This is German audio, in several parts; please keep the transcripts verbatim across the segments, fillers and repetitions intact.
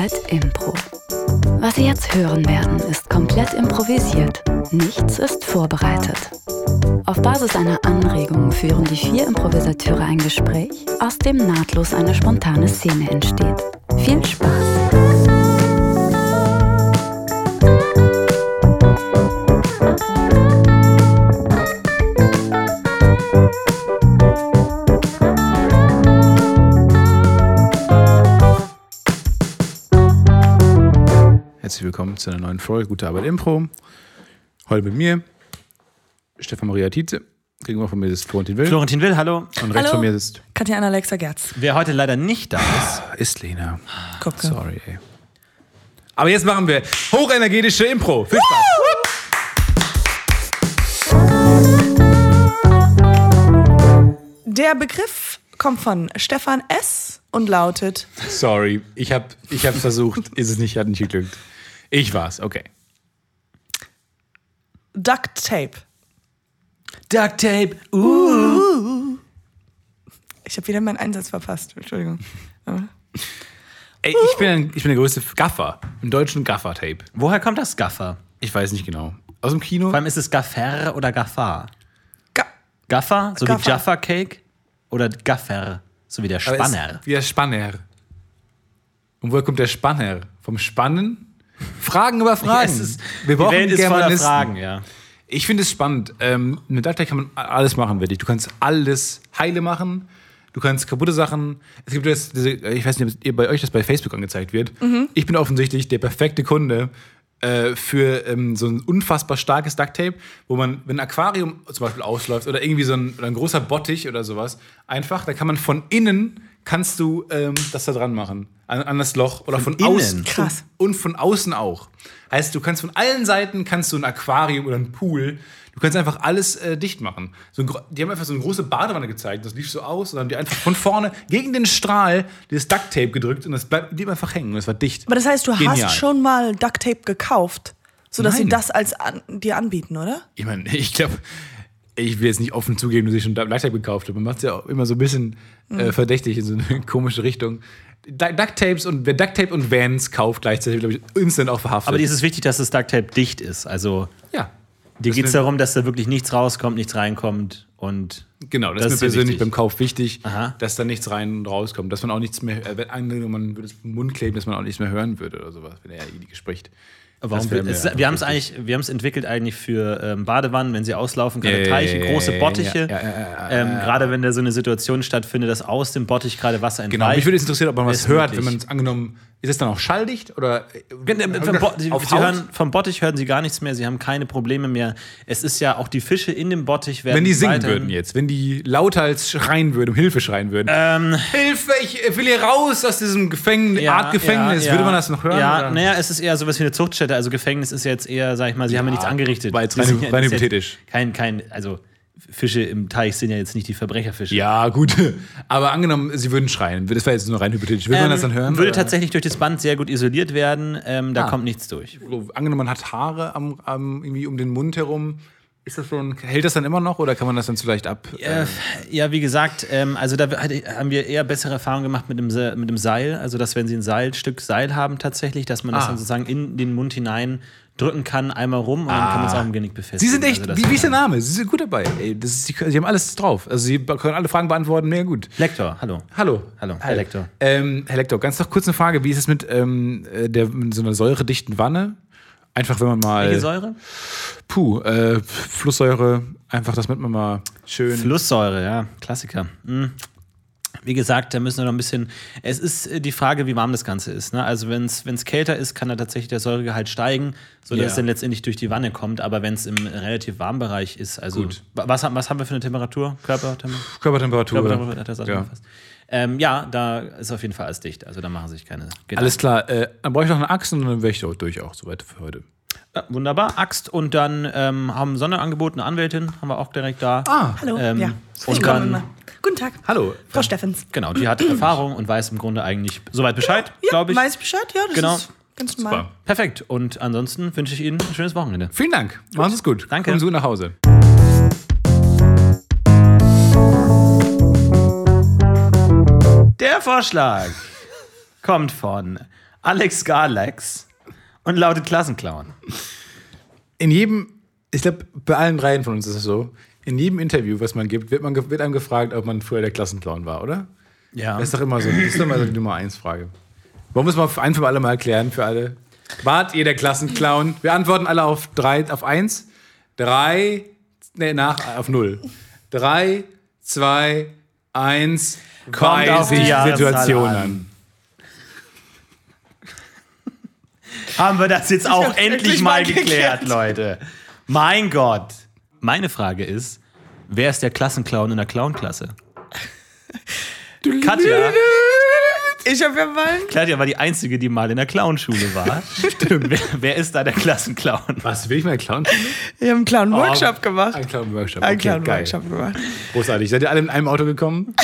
Arbeit Impro. Was Sie jetzt hören werden, ist komplett improvisiert. Nichts ist vorbereitet. Auf Basis einer Anregung führen die vier Improvisateure ein Gespräch, aus dem nahtlos eine spontane Szene entsteht. Viel Spaß! Herzlich willkommen zu einer neuen Folge Gute Arbeit Impro. Heute mit mir Stefan Maria Tietze. Gegenüber von mir ist Florentin Will. Florentin Will, hallo. Und rechts hallo. von mir ist Katja-Anna Alexa Gerz. Wer heute leider nicht da ist, ist Lena. Guck. Sorry, ey. Aber jetzt machen wir hochenergetische Impro. Viel Spaß. Der Begriff kommt von Stefan S. und lautet... Sorry, ich habe ich hab versucht, ist es nicht, hat nicht geglückt. Ich war's, okay. Duct Tape. Duct Tape, uh. Ich habe wieder meinen Einsatz verpasst, Entschuldigung. Ey, ich bin, ein, ich bin der größte Gaffer, im deutschen Gaffer-Tape. Woher kommt das Gaffer? Ich weiß nicht genau. Aus dem Kino? Vor allem ist es Gaffer oder Gaffar? Ga- Gaffer, so Gaffer. wie Jaffa Cake? Oder Gaffer, so wie der Aber Spanner? ist wie der Spanner. Und woher kommt der Spanner? Vom Spannen? Fragen über Fragen. Ja, es ist, Wir brauchen die Welt ist voller Germanisten. Fragen, ja. Ich finde es spannend. Ähm, mit Duct Tape kann man alles machen, wirklich. Du kannst alles heile machen. Du kannst kaputte Sachen. Es gibt jetzt diese, ich weiß nicht, ob bei euch das bei Facebook angezeigt wird. Mhm. Ich bin offensichtlich der perfekte Kunde äh, für ähm, so ein unfassbar starkes Duct Tape, wo man, wenn ein Aquarium zum Beispiel ausläuft oder irgendwie so ein, oder ein großer Bottich oder sowas, einfach, da kann man von innen kannst du ähm, das da dran machen. An, an das Loch oder von, Von außen. innen? Krass. Und von außen auch. Heißt, du kannst von allen Seiten kannst du ein Aquarium oder ein Pool, du kannst einfach alles äh, dicht machen. So ein, die haben einfach so eine große Badewanne gezeigt, das lief so aus und dann haben die einfach von vorne gegen den Strahl dieses Duct Tape gedrückt und das blieb blieb einfach hängen und es war dicht. Aber das heißt, du Genial. hast schon mal Duct Tape gekauft, sodass Nein. sie das als an, dir anbieten, oder? Ich meine, ich glaube, ich will jetzt nicht offen zugeben, dass ich schon Duct Tape gekauft habe. Man macht es ja auch immer so ein bisschen äh, verdächtig in so eine komische Richtung. Duct Tapes und wer Duct Tape und Vans kauft gleichzeitig, glaube ich, instant auch verhaftet. Aber dir ist es wichtig, dass das Duct Tape dicht ist. Also ja. dir Das geht es ist eine- darum, dass da wirklich nichts rauskommt, nichts reinkommt. Und Genau, das, Das ist ist mir dir persönlich wichtig. beim Kauf wichtig, Aha. dass da nichts rein und rauskommt. Dass man auch nichts mehr, äh, wenn angenommen, man würde es im Mund kleben, dass man auch nichts mehr hören würde oder sowas, wenn er die spricht. Warum Das wäre wir, es, mir wir haben es wichtig. eigentlich, wir haben es entwickelt eigentlich für ähm, Badewannen, wenn sie auslaufen, kleine Ja, Teiche, ja, große ja, Bottiche. ja, ja, ja, ja, ähm, ja. Gerade wenn da so eine Situation stattfindet, dass aus dem Bottich gerade Wasser entweicht. Genau, mich würde jetzt interessieren, ob man was Ist hört, möglich. wenn man es angenommen, ist es dann auch schalldicht oder Äh, Vom, Bo Sie, auf Sie Haut? hören, vom Bottich hören Sie gar nichts mehr, Sie haben keine Probleme mehr. Es ist ja auch die Fische in dem Bottich werden Wenn die singen weiterhin- würden jetzt, wenn die lauter als schreien würden, um Hilfe schreien würden. Ähm, Hilfe, ich will hier raus aus diesem Gefängnis, ja, Art Gefängnis. ja, Würde ja. man das noch hören? Ja, oder? naja, es ist eher sowas wie eine Zuchtstätte. Also Gefängnis ist jetzt eher, sag ich mal, Sie haben ja nichts angerichtet. war jetzt Das rein- ist ja- rein das ist jetzt hypothetisch. Kein, kein, also Fische im Teich sind ja jetzt nicht die Verbrecherfische. Ja, gut. Aber angenommen, sie würden schreien. Das war jetzt nur rein hypothetisch. Würde man das dann hören? Würde oder? tatsächlich durch das Band sehr gut isoliert werden. Ähm, da Ah. kommt nichts durch. So, angenommen, man hat Haare am, am, irgendwie um den Mund herum. Ist das schon, hält das dann immer noch oder kann man das dann zu leicht ab? Äh, ja, wie gesagt, ähm, also da hatte- haben wir eher bessere Erfahrungen gemacht mit dem, Se mit dem Seil. Also, dass wenn Sie ein Seil, Stück Seil haben tatsächlich, dass man das Ah. dann sozusagen in den Mund hinein drücken kann, einmal rum und dann kann man es auch im Genick befestigen. Sie sind echt, Also das wie, wie ist der kann- Name? Sie sind gut dabei. Ey, das ist, Sie, Sie haben alles drauf. Also Sie können alle Fragen beantworten, mega gut. Lektor, hallo. Hallo. Hallo, Herr Lektor. Ähm, Herr Lektor, ganz noch kurz eine Frage. Wie ist es mit, ähm, äh, der, mit so einer säuredichten Wanne? Einfach, wenn man mal... Welche Säure? Puh, äh, Flusssäure. Einfach, damit man mal schön... Flusssäure, ja, Klassiker. Hm. Wie gesagt, da müssen wir noch ein bisschen. Es ist äh, die Frage, wie warm das Ganze ist. Ne? Also, wenn es kälter ist, kann da tatsächlich der Säuregehalt steigen, sodass Ja. es dann letztendlich durch die Wanne kommt. Aber wenn es im relativ warmen Bereich ist, also. Gut. Was, haben- was haben wir für eine Temperatur? Körpertemperatur? Körpertemperatur. Körpertemperatur hat das auch Ja. schon fast. Ähm, ja, da ist auf jeden Fall alles dicht. Also, da machen sich keine Gedanken. Alles klar. Äh, dann brauche ich noch eine Axt und dann wäre ich auch durch auch soweit für heute. Ja, wunderbar. Axt und dann ähm, haben Sonderangebot eine Anwältin, haben wir auch direkt da. Ah, Hallo, Ähm, ja. und Ich dann- komme immer. Guten Tag. hallo. Frau Steffens. Genau, die hat Erfahrung und weiß im Grunde eigentlich soweit Bescheid, Ja, glaube ich. weiß ich Bescheid? Ja, das Genau. ist ganz normal. Super. Perfekt. Und ansonsten wünsche ich Ihnen ein schönes Wochenende. Vielen Dank. Machen Sie es gut. Danke. Kommen Sie gut nach Hause. Der Vorschlag kommt von Alex Garlax und lautet Klassenclown. In jedem, ich glaube, bei allen dreien von uns ist es so, in jedem Interview, was man gibt, wird, man, wird einem gefragt, ob man früher der Klassenclown war, oder? Ja. Das ist doch immer so, das ist doch immer so die Nummer eins Frage. Wollen wir es mal ein für alle mal erklären, für alle? Wart ihr der Klassenclown? Wir antworten alle auf drei, auf eins. Drei, nee, nach, auf null. Drei, zwei, eins. Kommt auf die Situation an. an. Haben wir das jetzt auch hab's endlich endlich mal mal geklärt, geklärt. Leute. Mein Gott. Meine Frage ist, wer ist der Klassenclown in der Clownklasse? Katja, Ich hab ja mal. Katja war die Einzige, die mal in der Clownschule war. Stimmt. Wer, wer ist da der Klassenclown? Was, will ich mal einen Clown? Wir haben einen Clown-Workshop gemacht. Ein Clown-Workshop. Einen Okay, geil. Clown-Workshop gemacht. Großartig. Seid ihr alle in einem Auto gekommen?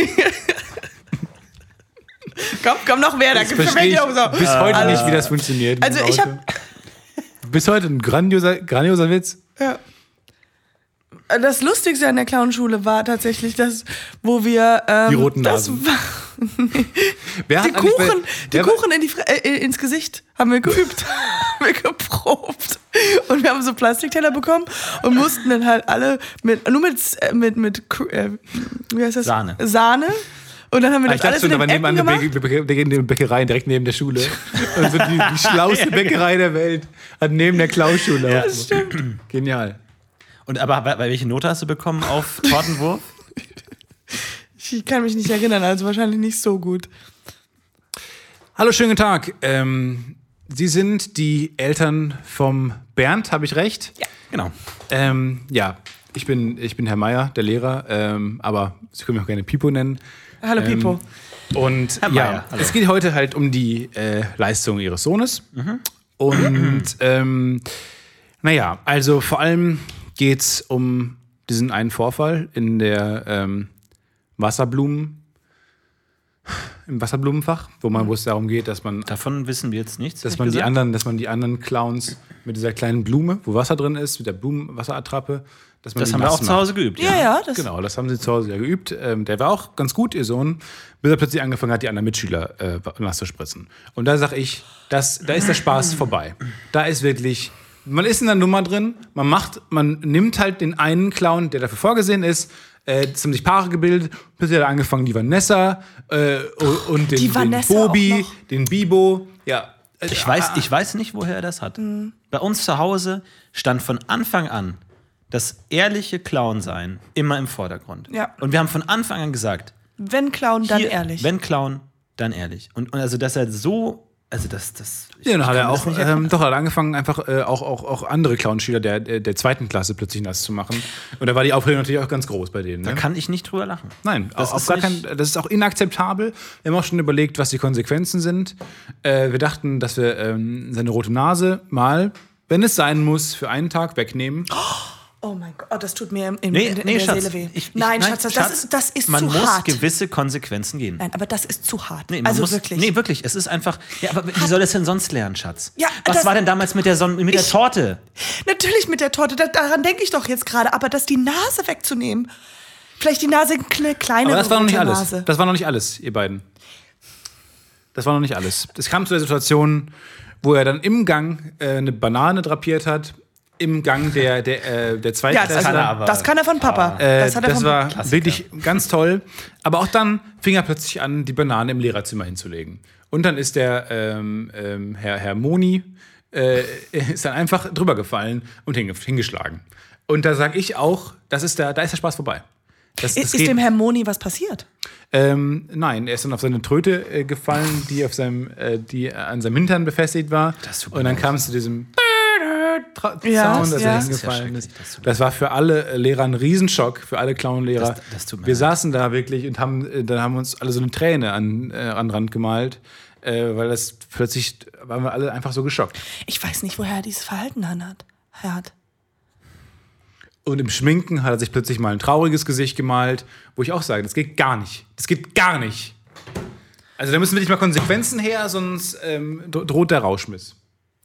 Komm, komm noch mehr, da Das gibt's schon verstehe ich welche so. bis heute Alles. nicht, wie das funktioniert. mit Also dem ich Auto. hab. Bis heute ein grandioser, grandioser Witz. Ja. Das Lustigste an der Clownschule war tatsächlich das, wo wir. Ähm, Die roten das Nasen. war, Wer Die hat eigentlich bei- Kuchen, die wer- Kuchen in die, Fre- äh, ins Gesicht haben wir geübt, haben wir geprobt. Und wir haben so Plastikteller bekommen und mussten dann halt alle mit, nur mit, äh, mit, mit äh, wie heißt das? Sahne. Sahne. Und dann haben wir Ah, das ich dachte alles schon, in da den war nebenan Ecken eine, gemacht. Bäck- Bäck- eine Bäckerei direkt neben der Schule. Und so die, die schlauste Bäckerei der Welt hat neben der Klauschule. Ja, auch- das stimmt. Genial. Und aber bei, bei welche Note hast du bekommen auf Tortenwurf? Ich kann mich nicht erinnern, also wahrscheinlich nicht so gut. Hallo, schönen Tag. Ähm, Sie sind die Eltern vom Bernd, habe ich recht? Ja. Genau. Ähm, ja, ich bin, ich bin Herr Meier, der Lehrer, ähm, aber Sie können mich auch gerne Pipo nennen. Hallo Ähm, Pipo. Und Herr ja, Meier, hallo. es geht heute halt um die äh, Leistung Ihres Sohnes. Und ähm, naja, also vor allem geht es um diesen einen Vorfall in der ähm, Wasserblumen, im Wasserblumenfach, wo man, wo es darum geht, dass man Davon wissen wir jetzt nichts. dass ehrlich man die gesagt. anderen, dass man die anderen Clowns mit dieser kleinen Blume, wo Wasser drin ist, mit der Blumenwasserattrappe, dass man Das die haben wir nass auch zu macht. Hause geübt. Ja, ja, das Genau, das haben sie zu Hause ja geübt. Ähm, der war auch ganz gut, ihr Sohn, bis er plötzlich angefangen hat, die anderen Mitschüler äh, nass zu spritzen. Und da sag ich, das, da ist der Spaß vorbei. Da ist wirklich, man ist in der Nummer drin, man macht, man nimmt halt den einen Clown, der dafür vorgesehen ist. Äh, es haben sich Paare gebildet, plötzlich hat er angefangen, die Vanessa äh, und den, Die den Vanessa Bobi, auch noch. den Bibo. Ja. Ich weiß, ich weiß nicht, woher er das hat. Bei uns zu Hause stand von Anfang an das ehrliche Clown-Sein immer im Vordergrund. Ja. Und wir haben von Anfang an gesagt, Wenn Clown, dann hier, ehrlich. wenn Clown, dann ehrlich. Und, und also, dass er so, also das, das. ich- Ja, dann ich hat kann er das auch, nicht ähm, erklären. doch, hat er angefangen, einfach äh, auch, auch, auch andere Clownschüler der, der, der zweiten Klasse plötzlich nass zu machen. Und da war die Aufregung natürlich auch ganz groß bei denen. Da Ne? kann ich nicht drüber lachen. Nein, Das auf ist gar nicht- kein, das ist auch inakzeptabel. Wir haben auch schon überlegt, was die Konsequenzen sind. Äh, wir dachten, dass wir ähm, seine rote Nase mal, wenn es sein muss, für einen Tag wegnehmen. Oh mein Gott, oh, das tut mir in, in, Nee, in, in nee, der Schatz. Seele weh. Ich, ich, nein, Schatz, das, ist, das ist man zu muss hart. gewisse Konsequenzen gehen. Nein, aber das ist zu hart. Nee, man also muss, wirklich. Nee, wirklich. Es ist einfach. Ja, aber wie soll es denn sonst lernen, Schatz? Ja, Was das- war denn damals mit der, Son mit der Ich- Torte? Natürlich mit der Torte, da, daran denke ich doch jetzt gerade, aber das die Nase wegzunehmen. Vielleicht die Nase eine kleine Aber das war noch nicht rote alles. Nase. Das war noch nicht alles, ihr beiden. Das war noch nicht alles. Es kam zu der Situation, wo er dann im Gang äh, eine Banane drapiert hat. Im Gang der, der, äh, der zweiten Ja, das, Klasse. kann er aber. das kann er von Papa. Äh, das hat er das von war Klassiker. wirklich ganz toll. Aber auch dann fing er plötzlich an, die Banane im Lehrerzimmer hinzulegen. Und dann ist der ähm, ähm, Herr, Herr Moni äh, ist dann einfach drüber gefallen und hinge hingeschlagen. Und da sage ich auch, das ist der, da ist der Spaß vorbei. Das, das Ist, ist geht- dem Herrn Moni was passiert? ähm, nein, er ist dann auf seine Tröte äh, gefallen, die auf seinem, äh, die an seinem Hintern befestigt war. Das tut mir Und dann leid. kam es zu diesem Tra- Ja, Sound, dass ja. er Das ist ja hingefallen ist. schrecklich, das tut mir Das war für alle äh, Lehrer ein Riesenschock, für alle Clownlehrer. Das- das tut mir Wir leid. saßen da wirklich und haben, äh, dann haben wir uns alle so eine Träne an, äh, an den Rand gemalt, äh, weil das plötzlich waren wir alle einfach so geschockt. Ich weiß nicht, woher er dieses Verhalten dann hat. Er hat. Und im Schminken hat er sich plötzlich mal ein trauriges Gesicht gemalt, wo ich auch sage, das geht gar nicht. Das geht gar nicht. Also da müssen wirklich mal Konsequenzen her, sonst ähm, dro- droht der Rauschmiss.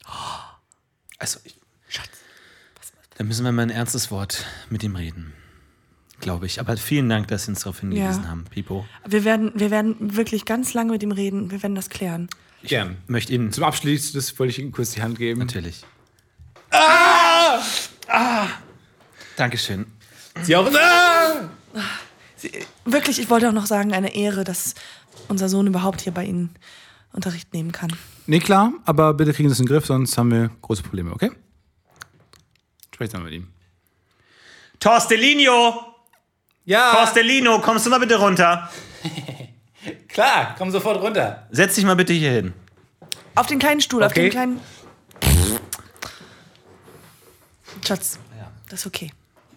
Also, ich, Schatz. Da müssen wir mal ein ernstes Wort mit ihm reden. Glaube ich. Aber vielen Dank, dass Sie uns darauf hingewiesen Ja. haben, Pipo. Wir werden, wir werden wirklich ganz lange mit ihm reden. Wir werden das klären. Gern. Möchte Ihnen Zum Abschluss, das wollte ich Ihnen kurz die Hand geben. natürlich. Ah! Ah! Dankeschön. Sie auch. Ah! Sie, wirklich, ich wollte auch noch sagen, eine Ehre, dass unser Sohn überhaupt hier bei Ihnen Unterricht nehmen kann. Nee, klar, aber bitte kriegen Sie es in den Griff, sonst haben wir große Probleme, okay? Sprecht mal mit ihm. Torstellino! Ja. Torstellino, kommst du mal bitte runter? Klar, komm sofort runter. Setz dich mal bitte hier hin. Auf den kleinen Stuhl, auf Okay. den kleinen... Schatz, das ist okay.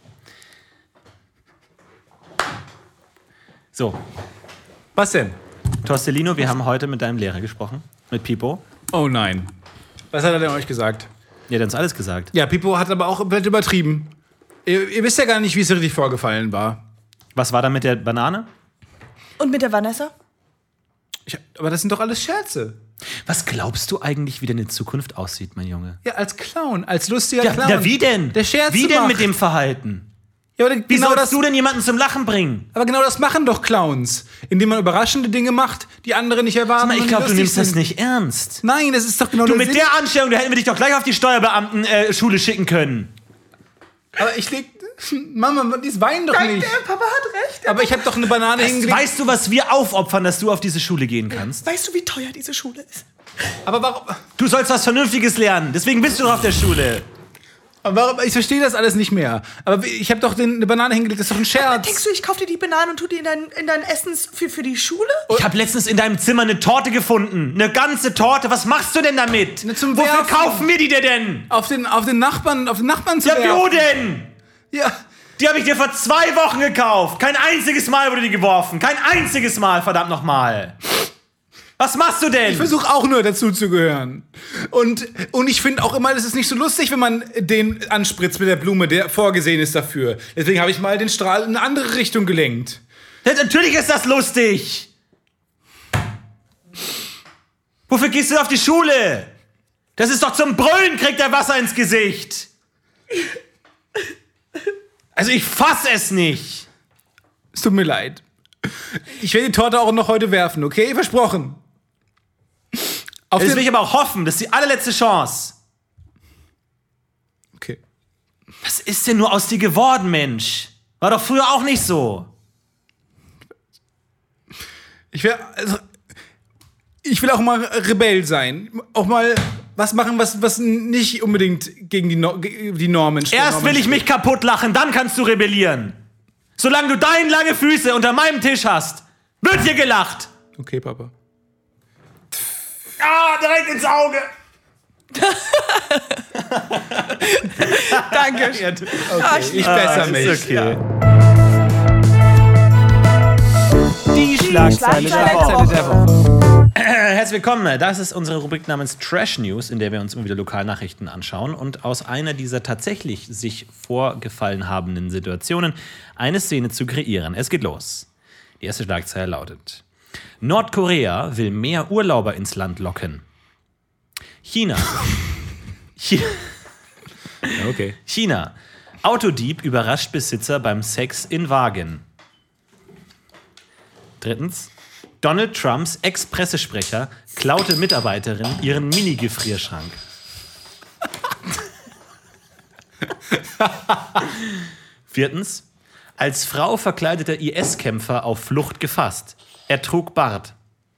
So, Was denn? Torstellino, wir haben heute mit deinem Lehrer gesprochen. Mit Pipo. Oh nein. Was hat er denn euch gesagt? Ja, der hat uns alles gesagt. Ja, Pipo hat aber auch komplett übertrieben. Ihr, ihr wisst ja gar nicht, wie es richtig vorgefallen war. Was war da mit der Banane? Und mit der Vanessa? Ich, aber das sind doch alles Scherze. Was glaubst du eigentlich, wie deine Zukunft aussieht, mein Junge? Ja, als Clown, als lustiger Ja, Clown. ja, wie denn? Der Scherze Wie denn macht. mit dem Verhalten? Ja, aber Wie genau sollst das, du denn jemanden zum Lachen bringen? aber genau das machen doch Clowns. Indem man überraschende Dinge macht, die andere nicht erwarten. Sag mal, ich und glaube, du lustig nimmst das sind. nicht ernst. Nein, das ist doch genau Du, der mit Sinn. der Anstellung, da hätten wir dich doch gleich auf die Steuerbeamten-Schule schicken können. Aber ich leg... Mama, die weinen doch nicht. Papa hat recht. Aber ich habe doch eine Banane hingelegt. Weißt du, was wir aufopfern, dass du auf diese Schule gehen kannst? Weißt du, wie teuer diese Schule ist? Aber warum... Du sollst was Vernünftiges lernen. Deswegen bist du doch auf der Schule. Aber warum, ich verstehe das alles nicht mehr. Aber ich habe doch den, eine Banane hingelegt, das ist doch ein Scherz. Denkst du, ich kauf dir die Bananen und tu die in dein, in dein Essens für, für die Schule? Ich habe letztens in deinem Zimmer eine Torte gefunden. Eine ganze Torte. Was machst du denn damit? Na, zum Wofür Werfen. kaufen wir die dir denn? Auf den, auf den Nachbarn, auf den Nachbarn zu Ja, werfen. wo denn? Ja, Die habe ich dir vor zwei Wochen gekauft. Kein einziges Mal wurde die geworfen. Kein einziges Mal, verdammt nochmal. Was machst du denn? ich versuche auch nur dazu zu gehören. Und, und ich finde auch immer, das ist nicht so lustig, wenn man den anspritzt mit der Blume, der vorgesehen ist dafür. Deswegen habe ich mal den Strahl in eine andere Richtung gelenkt. Ja, natürlich ist das lustig. Wofür gehst du auf die Schule? Das ist doch zum Brüllen, kriegt er Wasser ins Gesicht. Also ich fass es nicht. Es tut mir leid. Ich werde die Torte auch noch heute werfen, okay? Versprochen. Auf Das den... will ich aber auch hoffen. Das ist die allerletzte Chance. Okay. Was ist denn nur aus dir geworden, Mensch? War doch früher auch nicht so. Ich will, also, ich will auch mal Rebell sein. Auch mal was machen, was, was nicht unbedingt gegen die, no die Normen steht. Erst will ich mich kaputt lachen, dann kannst du rebellieren. Solange du deine lange Füße unter meinem Tisch hast, wird hier gelacht. Okay, Papa. Ah, direkt ins Auge. Danke. Okay, ich besser mich. ist okay. Ja. Die Schlagzeile der Schlagzeile Woche. der Woche. Herzlich willkommen. Das ist unsere Rubrik namens Trash News, in der wir uns immer wieder Lokalnachrichten anschauen und aus einer dieser tatsächlich sich vorgefallen habenden Situationen eine Szene zu kreieren. Es geht los. Die erste Schlagzeile lautet: Nordkorea will mehr Urlauber ins Land locken. China. Chi- Ja, okay. China. Autodieb überrascht Besitzer beim Sex in Wagen. Drittens. Donald Trumps Ex-Pressesprecher klaute Mitarbeiterin ihren Mini-Gefrierschrank. Viertens. Als Frau verkleideter I S-Kämpfer auf Flucht gefasst. Er trug Bart.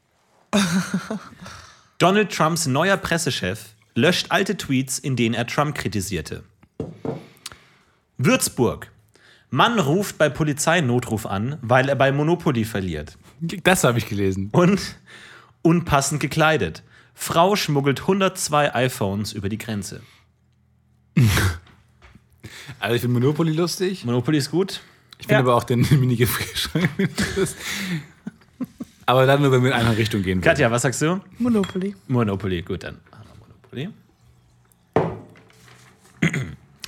Donald Trumps neuer Pressechef löscht alte Tweets, in denen er Trump kritisierte. Würzburg. Mann ruft bei Polizeinotruf an, weil er bei Monopoly verliert. Das habe ich gelesen. Und unpassend gekleidet. Frau schmuggelt hundertzwei iPhones über die Grenze. Also ich finde Monopoly lustig. Monopoly ist gut. Ich finde Ja. aber auch den Mini-Gefrierschrank. Aber dann nur, wenn wir in eine Richtung gehen. Katja, was sagst du? Monopoly. Monopoly, gut, dann machen wir Monopoly.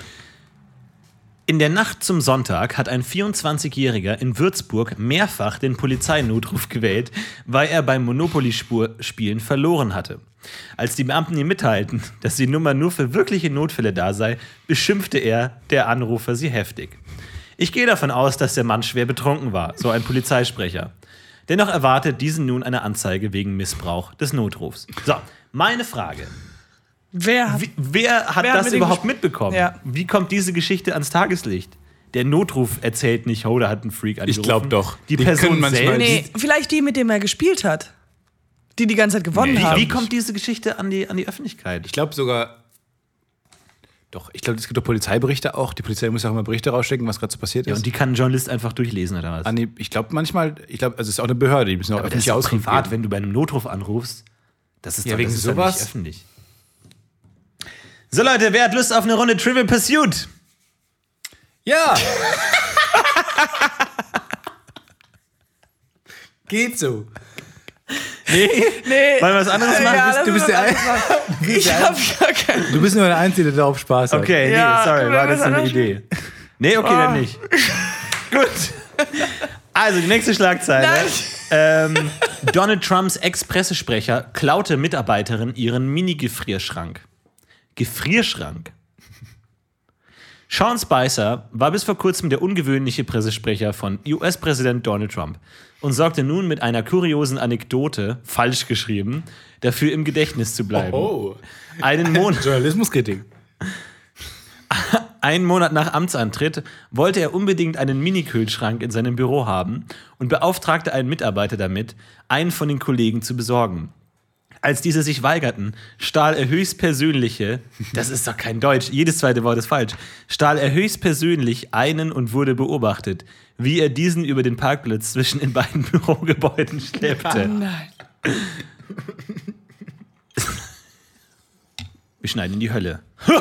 In der Nacht zum Sonntag hat ein vierundzwanzigjähriger in Würzburg mehrfach den Polizeinotruf gewählt, weil er beim Monopoly-Spielen verloren hatte. Als die Beamten ihm mitteilten, dass die Nummer nur für wirkliche Notfälle da sei, beschimpfte er, der Anrufer, sie heftig. Ich gehe davon aus, dass der Mann schwer betrunken war, so ein Polizeisprecher. Dennoch erwartet diesen nun eine Anzeige wegen Missbrauch des Notrufs. So, meine Frage. Wer hat, Wie, wer hat wer hat das mit dem überhaupt gesp- mitbekommen? Ja. Wie kommt diese Geschichte ans Tageslicht? Der Notruf erzählt nicht, oh, da hat ein Freak angerufen. Ich glaub doch. Die, Die Person können manchmal- selbst. Nee, vielleicht die, mit dem er gespielt hat. Die die ganze Zeit gewonnen Nee, ich haben. Wie kommt diese Geschichte an die, an die Öffentlichkeit? Ich glaube sogar. Doch, ich glaube, es gibt doch Polizeiberichte auch. Die Polizei muss ja auch immer Berichte rausschicken, was gerade so passiert Ja, ist. und die kann ein Journalist einfach durchlesen, oder was? Ah, nee, ich glaube manchmal, ich glaube, also es ist auch eine Behörde, die müssen auch Aber das ist öffentlich doch Auskunft privat, geben. wenn du bei einem Notruf anrufst. Das ist Ja, doch, wegen das ist doch sowas? nicht öffentlich. So Leute, wer hat Lust auf eine Runde Trivial Pursuit? Ja! Geht so. Nee? Nee. Wollen wir was anderes machen? Ja, Du bist lass der uns was anderes machen. Ich hab gar keinen. Du bist nur der Einzige, der darauf Spaß hat. Okay, nee, Ja, sorry, können wir war das was eine anderes Idee? Nee, okay, Oh. dann nicht. Gut. Also, die nächste Schlagzeile. Nein. Ähm, Donald Trumps Ex-Pressesprecher klaute Mitarbeiterin ihren Mini-Gefrierschrank. Gefrierschrank? Sean Spicer war bis vor kurzem der ungewöhnliche Pressesprecher von U S-Präsident Donald Trump und sorgte nun mit einer kuriosen Anekdote, falsch geschrieben, dafür im Gedächtnis zu bleiben. Oh. Einen Monat. Journalismuskritik. Einen Monat nach Amtsantritt wollte er unbedingt einen Mini-Kühlschrank in seinem Büro haben und beauftragte einen Mitarbeiter damit, einen von den Kollegen zu besorgen. Als diese sich weigerten, stahl er höchstpersönliche, das ist doch kein Deutsch, jedes zweite Wort ist falsch, stahl er höchstpersönlich einen und wurde beobachtet, wie er diesen über den Parkplatz zwischen den beiden Bürogebäuden schleppte. Nein. Wir schneiden in die Hölle.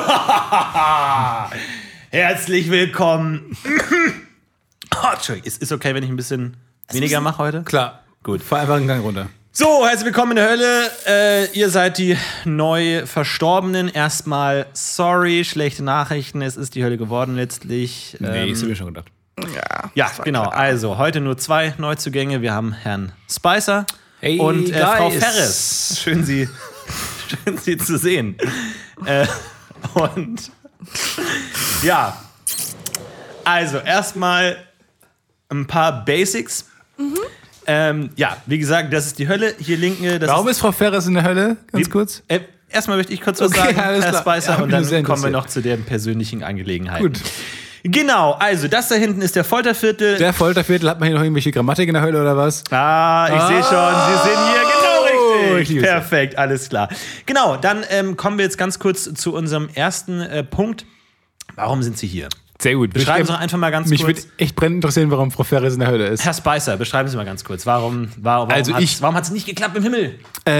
Herzlich willkommen. Oh, Entschuldigung, ist, ist okay, wenn ich ein bisschen weniger mache heute? Klar. Gut. Fahr einfach einen Gang runter. So, herzlich willkommen in der Hölle. Äh, ihr seid die neu Verstorbenen. Erstmal sorry, schlechte Nachrichten. Es ist die Hölle geworden letztlich. Nee, Ähm, ist mir schon gedacht. Ja, ja, das war genau. klar. Also, heute nur zwei Neuzugänge. Wir haben Herrn Spicer Hey, und äh, Frau guys. Ferris. Schön, Sie, schön, Sie zu sehen. äh, und ja, also erstmal ein paar Basics. Ähm, ja, wie gesagt, das ist die Hölle. Hier linken. Das Warum ist, ist Frau Ferris in der Hölle? Ganz Wie- kurz. Äh, erstmal möchte ich kurz was Okay, sagen, alles Herr klar. Spicer, Ja, und bin sehr dann kommen wir interessiert. noch zu den persönlichen Angelegenheiten. Gut. Genau, also das da hinten ist der Folterviertel. Der Folterviertel, hat man hier noch irgendwelche Grammatik in der Hölle oder was? Ah, ich Ah. sehe schon, Sie sind hier genau Ich richtig. liebe es. Perfekt, alles klar. Genau, dann ähm, kommen wir jetzt ganz kurz zu unserem ersten äh, Punkt. Warum sind Sie hier? Sehr gut. Beschreiben Sie doch einfach mal ganz Mich kurz. würde echt brennend interessieren, warum Frau Ferris in der Hölle ist. Herr Spicer, beschreiben Sie mal ganz kurz. Warum, warum, Also warum, ich- hat's, warum hat es nicht geklappt im Himmel?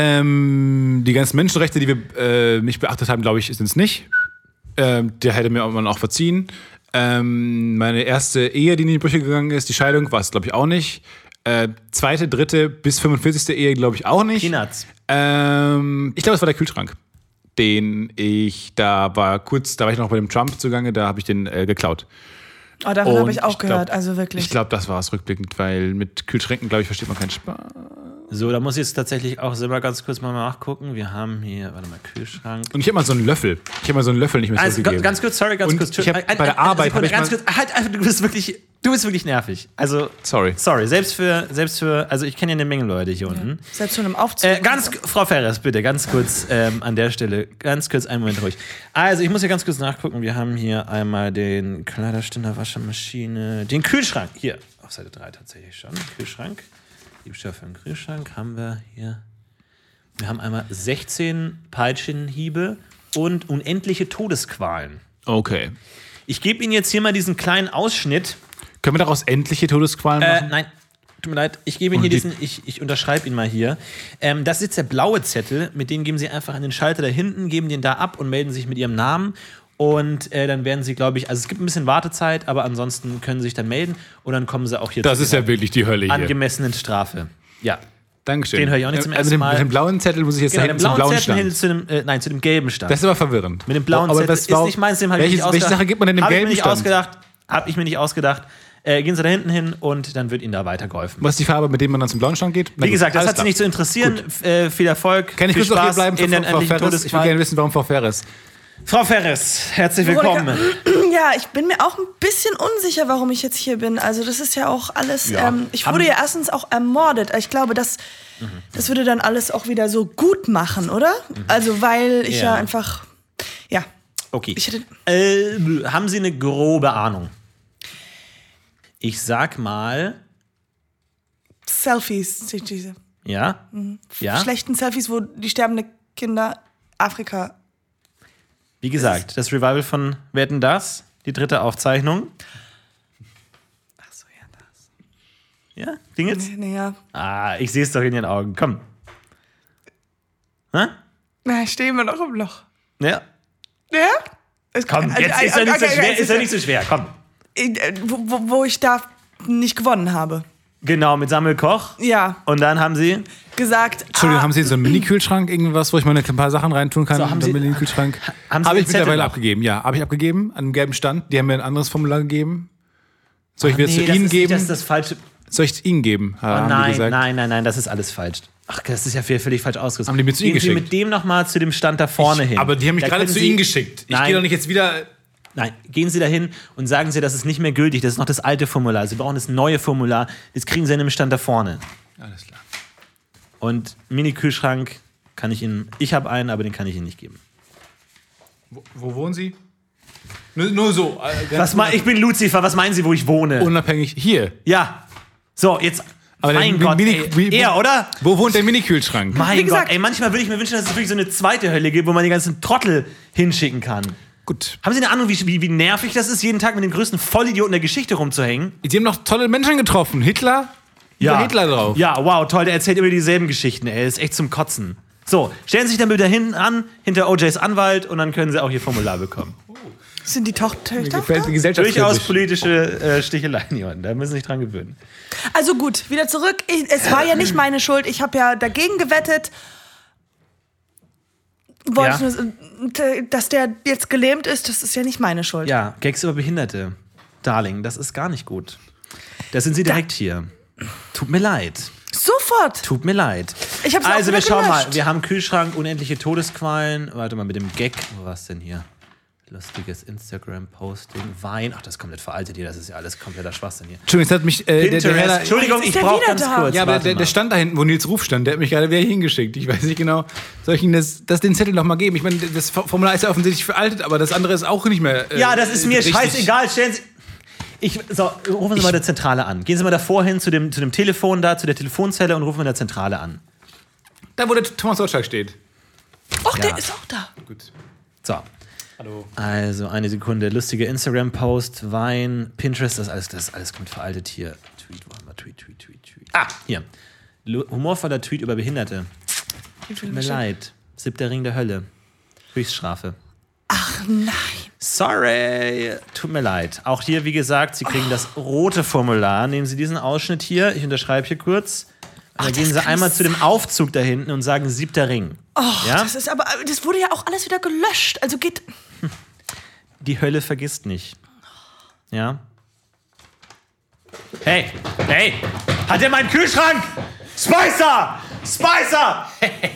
Ähm, die ganzen Menschenrechte, die wir äh, nicht beachtet haben, glaube ich, sind es nicht. Ähm, der hätte mir man auch verziehen. Ähm, meine erste Ehe, die in die Brüche gegangen ist, die Scheidung, war es, glaube ich, auch nicht. Äh, zweite, dritte bis fünfundvierzigste Ehe, glaube ich, auch nicht. Peanuts. Ähm, ich glaube, es war der Kühlschrank, den ich, da war kurz, da war ich noch bei dem Trump zugange, da habe ich den äh, geklaut. Oh, davon Und habe ich auch ich glaub- gehört, also wirklich. Ich glaube, das war es rückblickend, weil mit Kühlschränken, glaube ich, versteht man keinen Spaß. So, da muss ich jetzt tatsächlich auch selber ganz kurz mal nachgucken. Wir haben hier, warte mal, Kühlschrank. Und ich habe mal so einen Löffel. Ich habe mal so einen Löffel nicht mehr Also, zurückgegeben. ganz kurz, sorry, ganz Und kurz. ich hab Ein- bei der eine Arbeit Sekunde, hab ich ganz mal- kurz, halt, einfach, du bist wirklich, du bist wirklich nervig. Also, Sorry. sorry, selbst für, selbst für, also ich kenne ja eine Menge Leute hier unten. Selbst schon im Aufzug. Äh, ganz, Frau Ferris, bitte, ganz kurz ähm, an der Stelle, ganz kurz einen Moment ruhig. Also, ich muss hier ganz kurz nachgucken. Wir haben hier einmal den Kleiderständer, Waschmaschine, den Kühlschrank. Hier, auf Seite drei tatsächlich schon. Kühlschrank. Diebstahl für den Kühlschrank haben wir hier. Wir haben einmal sechzehn Peitschenhiebe und unendliche Todesqualen. Okay. Ich gebe Ihnen jetzt hier mal diesen kleinen Ausschnitt. Können wir daraus endliche Todesqualen Äh, machen? nein, tut mir leid. Ich gebe Ihnen hier Und die- diesen, ich, ich unterschreibe ihn mal hier. Ähm, das ist jetzt der blaue Zettel, mit dem geben Sie einfach an den Schalter da hinten, geben den da ab und melden sich mit Ihrem Namen. Und äh, dann werden Sie, glaube ich, also es gibt ein bisschen Wartezeit, aber ansonsten können Sie sich dann melden und dann kommen Sie auch hier Das zu ist ja wirklich die Hölle hier. angemessenen Strafe. Ja. Dankeschön. den höre ich auch nicht zum also ersten mit dem, Mal. Mit dem blauen Zettel muss ich jetzt Genau, da den hinten zum blauen blauen Zettel hin Stand. zu dem, äh, nein, zu dem gelben Stand. Das ist aber verwirrend. Mit dem blauen Aber Zettel was ist war- nicht meins, dem habe ich welche, nicht welche ausgedacht. Sache gibt man denn dem Hab ich gelben mir nicht Stand? ausgedacht. Habe ich mir nicht ausgedacht. Äh, gehen Sie da hinten hin und dann wird Ihnen da weitergeholfen. Was ist die Farbe, mit der man dann zum blauen Stand geht? Na Wie gut, gesagt, das alles hat Sie klar. nicht zu interessieren. F- Äh, viel Erfolg. Kann ich viel kurz noch hier Spaß bleiben in den für Frau endlichen Ferris? Ich will Todesqualen. gerne wissen, warum Frau Ferris. Frau Ferres, herzlich Veronika, willkommen. Ja, ich bin mir auch ein bisschen unsicher, warum ich jetzt hier bin. Also das ist ja auch alles, Ja. ähm, ich wurde ja erstens auch ermordet. Ich glaube, das, mhm. das würde dann alles auch wieder so gut machen, oder? Mhm. Also weil ich ja, Ja. einfach, ja. Okay. Ich hätte, äh, haben Sie eine grobe Ahnung? Ich sag mal, Selfies, diese ja, mhm. ja. schlechten Selfies, wo die sterbenden Kinder Afrika. Wie gesagt, das Revival von Wetten, das? Die dritte Aufzeichnung. Ach so, ja, das. Ja, Ding jetzt? Nee, nee, ja. Ah, ich sehe es doch in Ihren Augen. Komm. Hä? Na, ich stehe immer noch im Loch. Ja. Ja? Es, Komm, also, jetzt ist er okay, nicht so okay, schwer. okay, Ist er nicht so schwer. Komm. Wo, wo, wo ich da nicht gewonnen habe. Genau, mit Samuel Koch. Ja. Und dann haben Sie. Gesagt. Entschuldigung, ah, haben Sie so einen Mini-Kühlschrank, irgendwas, wo ich mal ein paar Sachen reintun kann? So, haben in den Sie- Mini-Kühlschrank? haben Sie Habe den ich mittlerweile Zettel noch? abgegeben, ja. Habe ich abgegeben an einem gelben Stand. Die haben mir ein anderes Formular gegeben. Soll ich wieder zu Nee, das Ihnen ist geben? Nicht, das ist das falsche. Soll ich es Ihnen geben? Oh, haben die nein, gesagt. nein, nein, nein, das ist alles falsch. Ach, das ist ja völlig falsch ausgerüstet. Haben die mir zu Ihnen Gehen Sie geschickt? mit dem nochmal zu dem Stand da vorne hin. Aber die haben mich Da gerade können zu Sie- Ihnen geschickt. Ich Nein. gehe doch nicht jetzt wieder. Nein, gehen Sie da hin und sagen Sie, das ist nicht mehr gültig. Das ist noch das alte Formular. Sie brauchen das neue Formular. Das kriegen Sie in dem Stand da vorne. Alles klar. Und Mini-Kühlschrank kann ich Ihnen. Ich habe einen, aber den kann ich Ihnen nicht geben. Wo, wo wohnen Sie? Nur, nur so. äh, ganz Was ma ich bin Lucifer. Was meinen Sie, wo ich wohne? unabhängig. Hier. Ja. So, jetzt. Aber der mein Mi- Gott, Mini- ey, Mi- er, oder? Wo wohnt der Mini-Kühlschrank? Mein Wie gesagt- Gott, ey, manchmal würde ich mir wünschen, dass es wirklich so eine zweite Hölle gibt, wo man die ganzen Trottel hinschicken kann. Gut. Haben Sie eine Ahnung, wie, wie, wie nervig das ist, jeden Tag mit den größten Vollidioten der Geschichte rumzuhängen? Sie haben noch tolle Menschen getroffen. Hitler? Über Hitler drauf. Ja, wow, toll, der erzählt immer dieselben Geschichten, ey. Ist echt zum Kotzen. So, stellen Sie sich dann wieder hinten an, hinter O Js Anwalt, und dann können Sie auch Ihr Formular bekommen. sind die Tochter? Mir gefällt die Gesellschaft Durchaus politische äh, Sticheleien, Johann. Da müssen Sie sich dran gewöhnen. Also gut, wieder zurück. Ich, es war ja nicht meine Schuld. Ich habe ja dagegen gewettet. Wollte Ja. ich nur, dass der jetzt gelähmt ist, das ist ja nicht meine Schuld. Ja, Gags über Behinderte. Darling, das ist gar nicht gut. Da sind Sie direkt hier. Tut mir leid. Sofort. Tut mir leid. Ich hab's auch also, wir wieder schauen mal. gelöscht. Wir haben Kühlschrank, unendliche Todesqualen. Warte mal, mit dem Gag. Wo war's denn hier? Lustiges Instagram-Posting. Wein. Ach, das ist komplett veraltet hier. Das ist ja alles kompletter Schwachsinn hier. Entschuldigung, das hat mich. Äh, der, der Pinterest. Herr da, Entschuldigung, Jetzt ist ich der brauche wieder ganz da. kurz. ja, aber Warte der, mal. der stand da hinten, wo Nils Ruf stand. Der hat mich gerade wieder hingeschickt. Ich weiß nicht genau. Soll ich Ihnen das, das den Zettel noch mal geben? Ich meine, das Formular ist ja offensichtlich veraltet, aber das andere ist auch nicht mehr. Äh, Ja, das ist mir richtig. scheißegal. Stellen Sie. Ich, so, rufen Sie mal der Zentrale an. Gehen Sie mal davor hin zu dem, zu dem Telefon da, zu der Telefonzelle, und rufen wir der Zentrale an. Da, wo der Thomas Gottschalk steht. Och, Ja. der ist auch da. Gut. So. Hallo. Also, eine Sekunde. Lustiger Instagram-Post, Wein, Pinterest, das ist alles, das ist alles komplett veraltet hier. Tweet, warte mal, Tweet, Tweet, Tweet, Tweet. Ah, hier. Lu- Humorvoller Tweet über Behinderte. Tut mir leid. Siebter Ring der Hölle. Höchststrafe. Ach nein. Sorry. Tut mir leid. Auch hier, wie gesagt, Sie kriegen das rote Formular. Nehmen Sie diesen Ausschnitt hier. Ich unterschreibe hier kurz. Und dann das gehen Sie kann einmal nicht zu dem Aufzug da hinten und sagen siebter Ring. Oh, Ja? das ist aber, das wurde ja auch alles wieder gelöscht. Also geht. Die Hölle vergisst nicht. Ja? Hey, hey, hat er meinen Kühlschrank? Spicer! Spicer!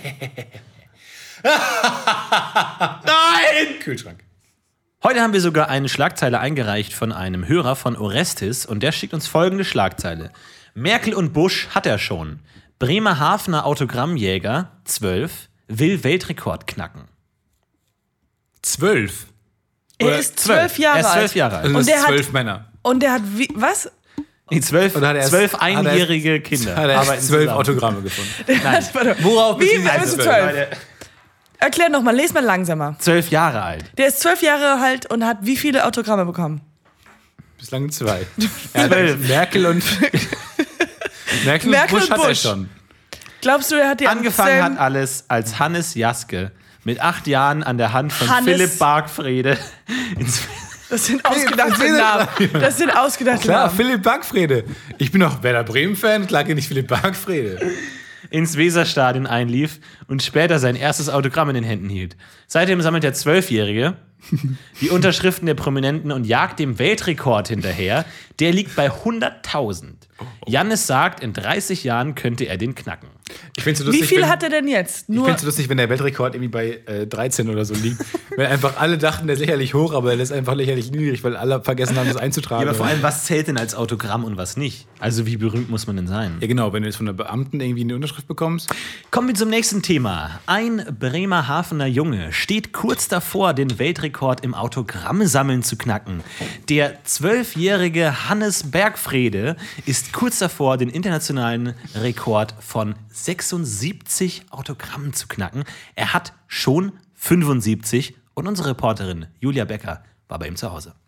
Nein! Kühlschrank. Heute haben wir sogar eine Schlagzeile eingereicht von einem Hörer von Orestes, und der schickt uns folgende Schlagzeile. Merkel und Bush hat er schon. Bremerhavener Autogrammjäger, zwölf, will Weltrekord knacken. Zwölf. Er Oder ist zwölf Jahre Er ist zwölf alt. Jahre alt. Also Und das der sind hat- zwölf Männer. Und der hat wie. Was? Nee, zwölf, Oder hat er erst- zwölf hat er erst- einjährige Kinder. Hat er arbeiten zwölf zusammen. Autogramme gefunden. Warte, Worauf Wie? beziehen sich Also diese zwölf. Leute, Erklär nochmal, les mal langsamer. Zwölf Jahre alt. Der ist zwölf Jahre alt und hat wie viele Autogramme bekommen? Bislang zwei. Er hat Zwölf. Merkel und Merkel, Merkel und Bush und hat er Bush. schon. Glaubst du, er hat die Angefangen selben- hat alles, als Hannes Jaske mit acht Jahren an der Hand von Hannes- Philipp Bargfrede ins Das sind ausgedachte Namen. Das sind ausgedachte Klar, Namen. Philipp Bargfrede. Ich bin doch Werder Bremen-Fan, klar kenne ich Philipp Bargfrede. ins Weserstadion einlief und später sein erstes Autogramm in den Händen hielt. Seitdem sammelt der Zwölfjährige die Unterschriften der Prominenten und jagt dem Weltrekord hinterher. Der liegt bei hunderttausend. Jannis sagt, in dreißig Jahren könnte er den knacken. Ich find's so Wie lustig, viel wenn, hat er denn jetzt? Ich Nur finde es lustig, wenn der Weltrekord irgendwie bei äh, dreizehn oder so liegt. Weil einfach alle dachten, der ist lächerlich hoch, aber der ist einfach lächerlich niedrig, weil alle vergessen haben, das einzutragen. Ja, aber vor allem, was zählt denn als Autogramm und was nicht? Also wie berühmt muss man denn sein? Ja, genau, wenn du jetzt von der Beamten irgendwie eine Unterschrift bekommst. Kommen wir zum nächsten Thema. Ein Bremerhavener Junge steht kurz davor, den Weltrekord im Autogrammsammeln zu knacken. Der zwölfjährige Hannes Bergfrede ist kurz davor, den internationalen Rekord von sechsundsiebzig Autogrammen zu knacken. Er hat schon fünfundsiebzig und unsere Reporterin Julia Becker war bei ihm zu Hause.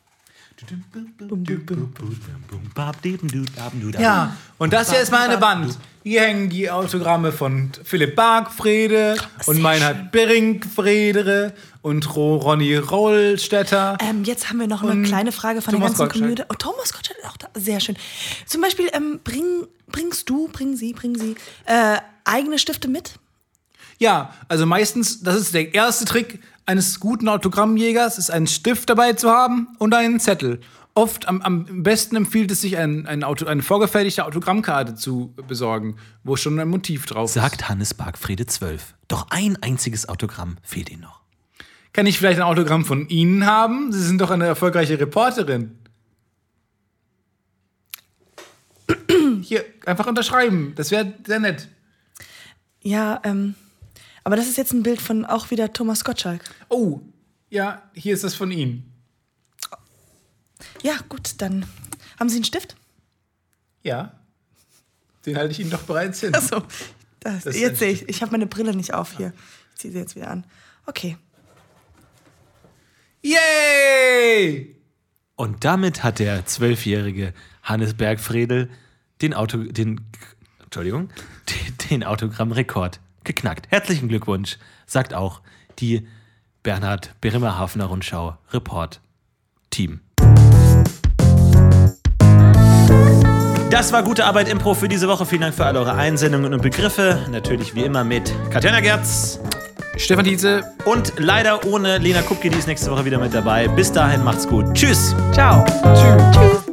Ja, und das hier ist meine Wand. Hier hängen die Autogramme von Philipp Bargfrede und mein hat Berinkfrede und Ro- Ronny Rollstätter. Ähm, jetzt haben wir noch eine Und kleine Frage von Thomas der ganzen Gottschalk. Community. Oh, Thomas Gottschalk ist auch da. Sehr schön. Zum Beispiel, ähm, bring, bringst du, bringen Sie, bringen Sie äh, eigene Stifte mit? Ja, also meistens, das ist der erste Trick eines guten Autogrammjägers, ist einen Stift dabei zu haben und einen Zettel. Oft am, am besten empfiehlt es sich, ein, ein Auto, eine vorgefertigte Autogrammkarte zu besorgen, wo schon ein Motiv drauf ist. Sagt Hannes Bargfrede zwölf. Doch ein einziges Autogramm fehlt ihm noch. Kann ich vielleicht ein Autogramm von Ihnen haben? Sie sind doch eine erfolgreiche Reporterin. Hier, einfach unterschreiben. Das wäre sehr nett. Ja, ähm, aber das ist jetzt ein Bild von auch wieder Thomas Gottschalk. Oh, ja, hier ist das von Ihnen. Ja, gut, dann haben Sie einen Stift? Ja. Den halte ich Ihnen doch bereits hin. Achso, das, Das ist jetzt ein sehe ich. Ich habe meine Brille nicht auf hier. Ich ziehe sie jetzt wieder an. Okay. Yay! Und damit hat der zwölfjährige Hannes Bergfredel den Auto, den, Entschuldigung, den, den Autogrammrekord geknackt. Herzlichen Glückwunsch, sagt auch die Bernhard Bremerhavener Rundschau Report Team. Das war gute Arbeit Impro für diese Woche. Vielen Dank für alle eure Einsendungen und Begriffe. Natürlich wie immer mit Katjana Gerz Stefan Tietze. und leider ohne Lena Kupke, die ist nächste Woche wieder mit dabei. Bis dahin macht's gut. Tschüss. Ciao. Tschüss. Tschüss.